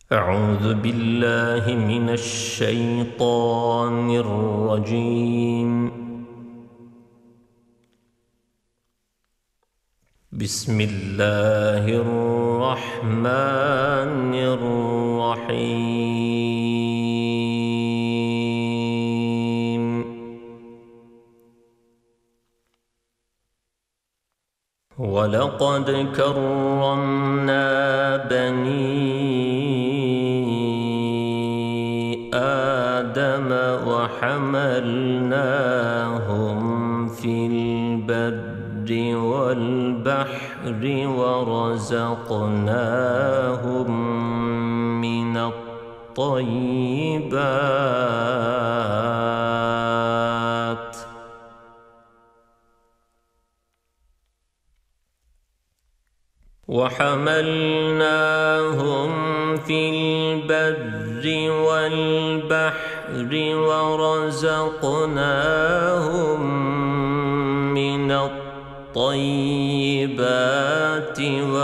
أعوذ بالله من الشيطان الرجيم. بسم الله الرحمن الرحيم. ولقد كرمنا بني آدم وحملناهم في البر والبحر ورزقناهم من الطيبات ورزقناهم من الطيبات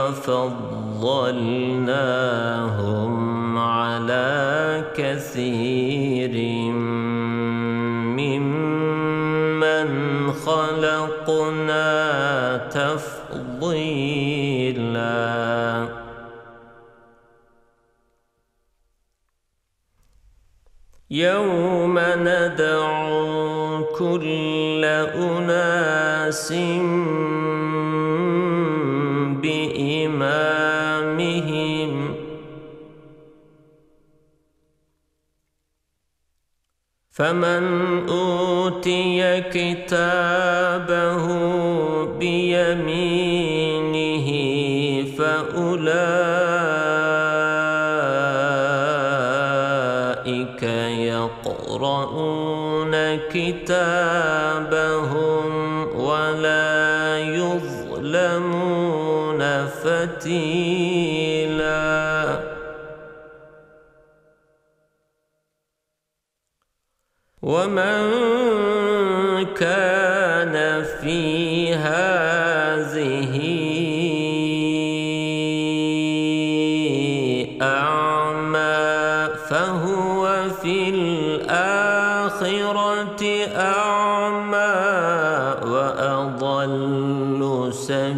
وفضلناهم على كثير ممن خلقنا تفضيلا. يوم ندعو كل أناس بإمامهم فمن أوتي كتابه بيمينه فأولئك يقرؤون كتابهم ولا يظلمون فتيلا. ومن كان في هذه أعمى فهو في الآخرة أعمى وأضل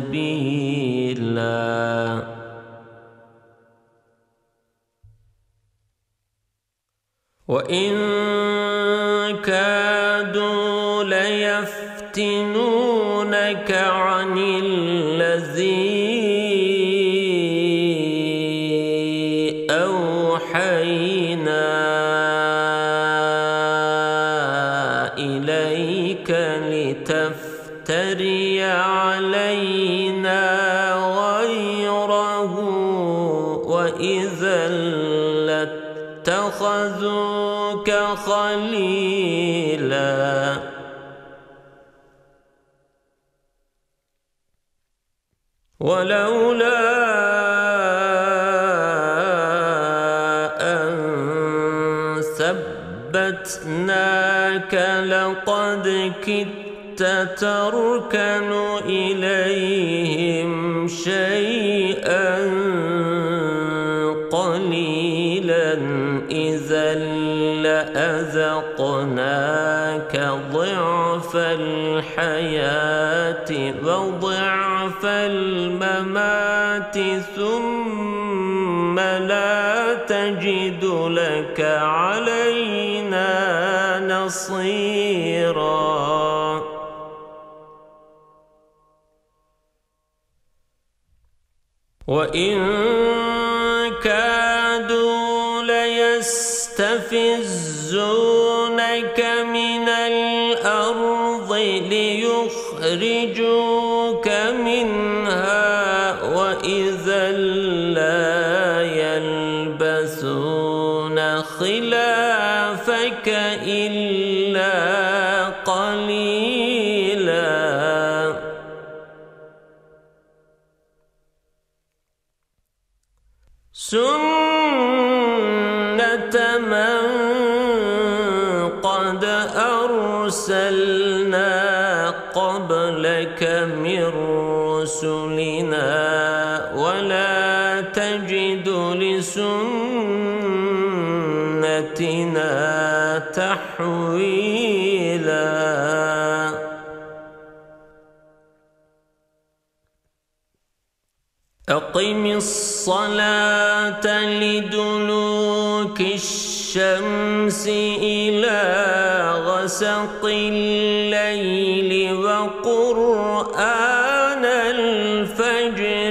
سبيلا. وإن كادوا ليفتنونك عن الذي أوحينا إليك لتفتري علينا غيره وإذا لاتخذوك خليلا. ولولا أن ثبتناك لقد كدت تركن إليهم شيئا قليلا إذا لأذقناك ضعف الحياة وضعف الممات ثم لا تجد لك علينا نصيرا. وإن كادوا ليستفزونك من الأرض ليخرجوك منها وإذا لا يلبثون خلافك إلا قليلا. سنة من قد أرسلنا قبلك من رسلنا ولا تجد لسنتنا تحويلا. أقم الصلاة لدلوك الشمس إلى غسق الليل وقرآن الفجر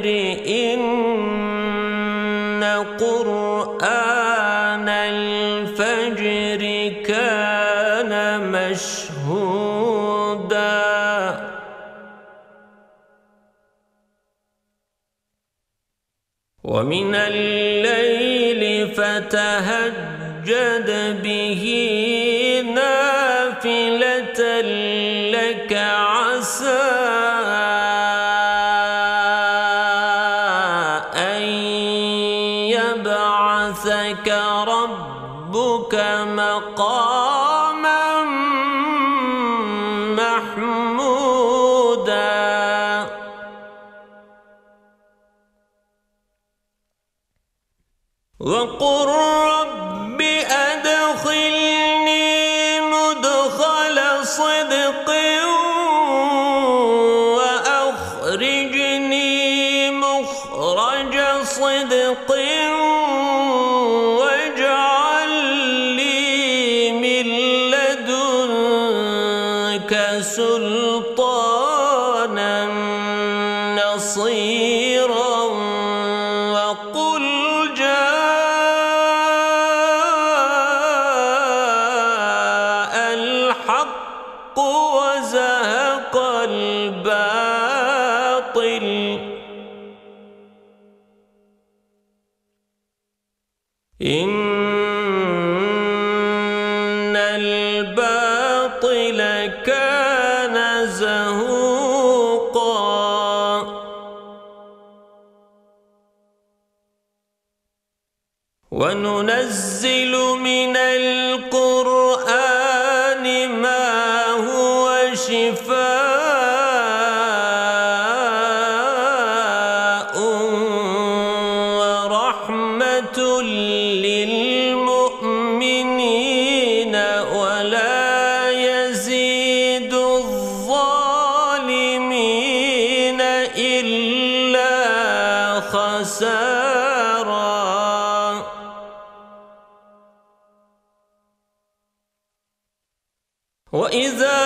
إن قرآن الفجر كان مشهودا. ومن الليل فتهجد به نافلة لك عسى أن يبعثك ربك مقاما محمودا. وقل رب أدخلني مدخل صدق وأخرجني مخرج صدق واجعل لي من لدنك سلطانا نصيرا. وقل الحق وزهق الباطل إن الباطل كان زهوقا. وننزل من القرآن ما هو شفاء ورحمة للمؤمنين ولا يزيد الظالمين إلا خسارا. وإذا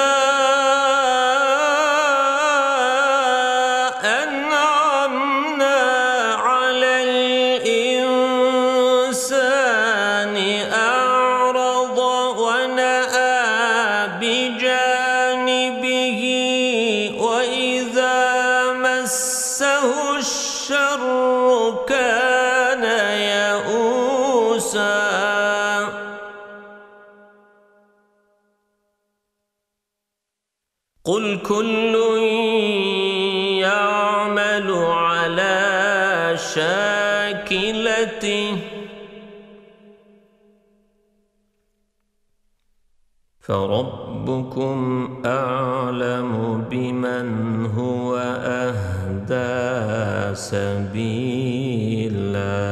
أنعمنا على الإنسان أعرض ونأى بجانبه وإذا مسه الشر كان يئوسا. قل كل يعمل على شاكلته فربكم أعلم بمن هو أهدى سبيلا.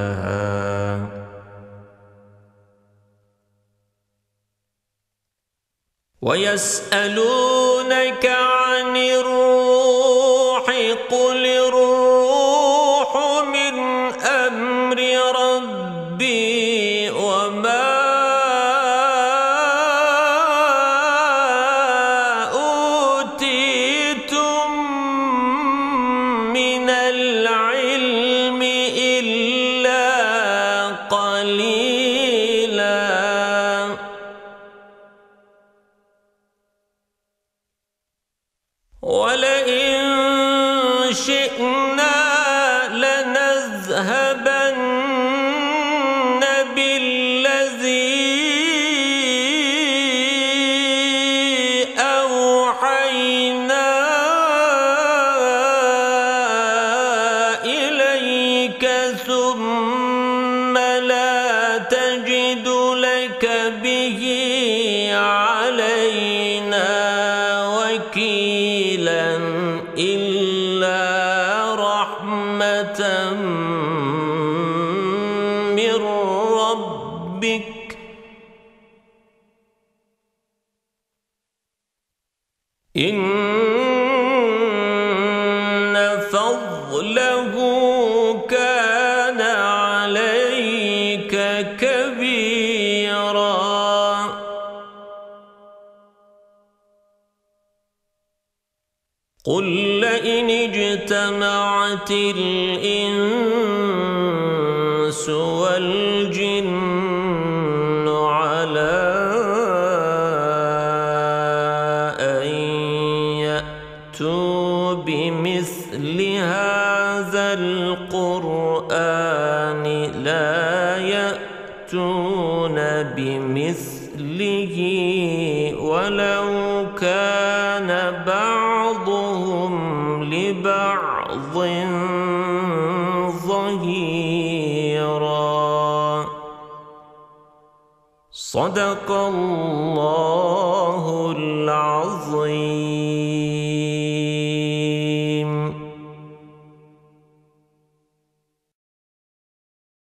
ويسألونك عن الروح قل الروح من أمر ربي وما أوتيتم من العلم إلا قليلا. ولئن شئنا لنذهبن بالذي أوحينا إليك ثم لا تجد لك به علينا وكيلا إلا رحمة من ربك كان عليك كبيرا قل لئن اجتمعت الإنس والجن على أن يأتوا بمثل هذا القرآن لا يأتون بمثله ولو كان بعضهم لبعض ظهيرا صدق الله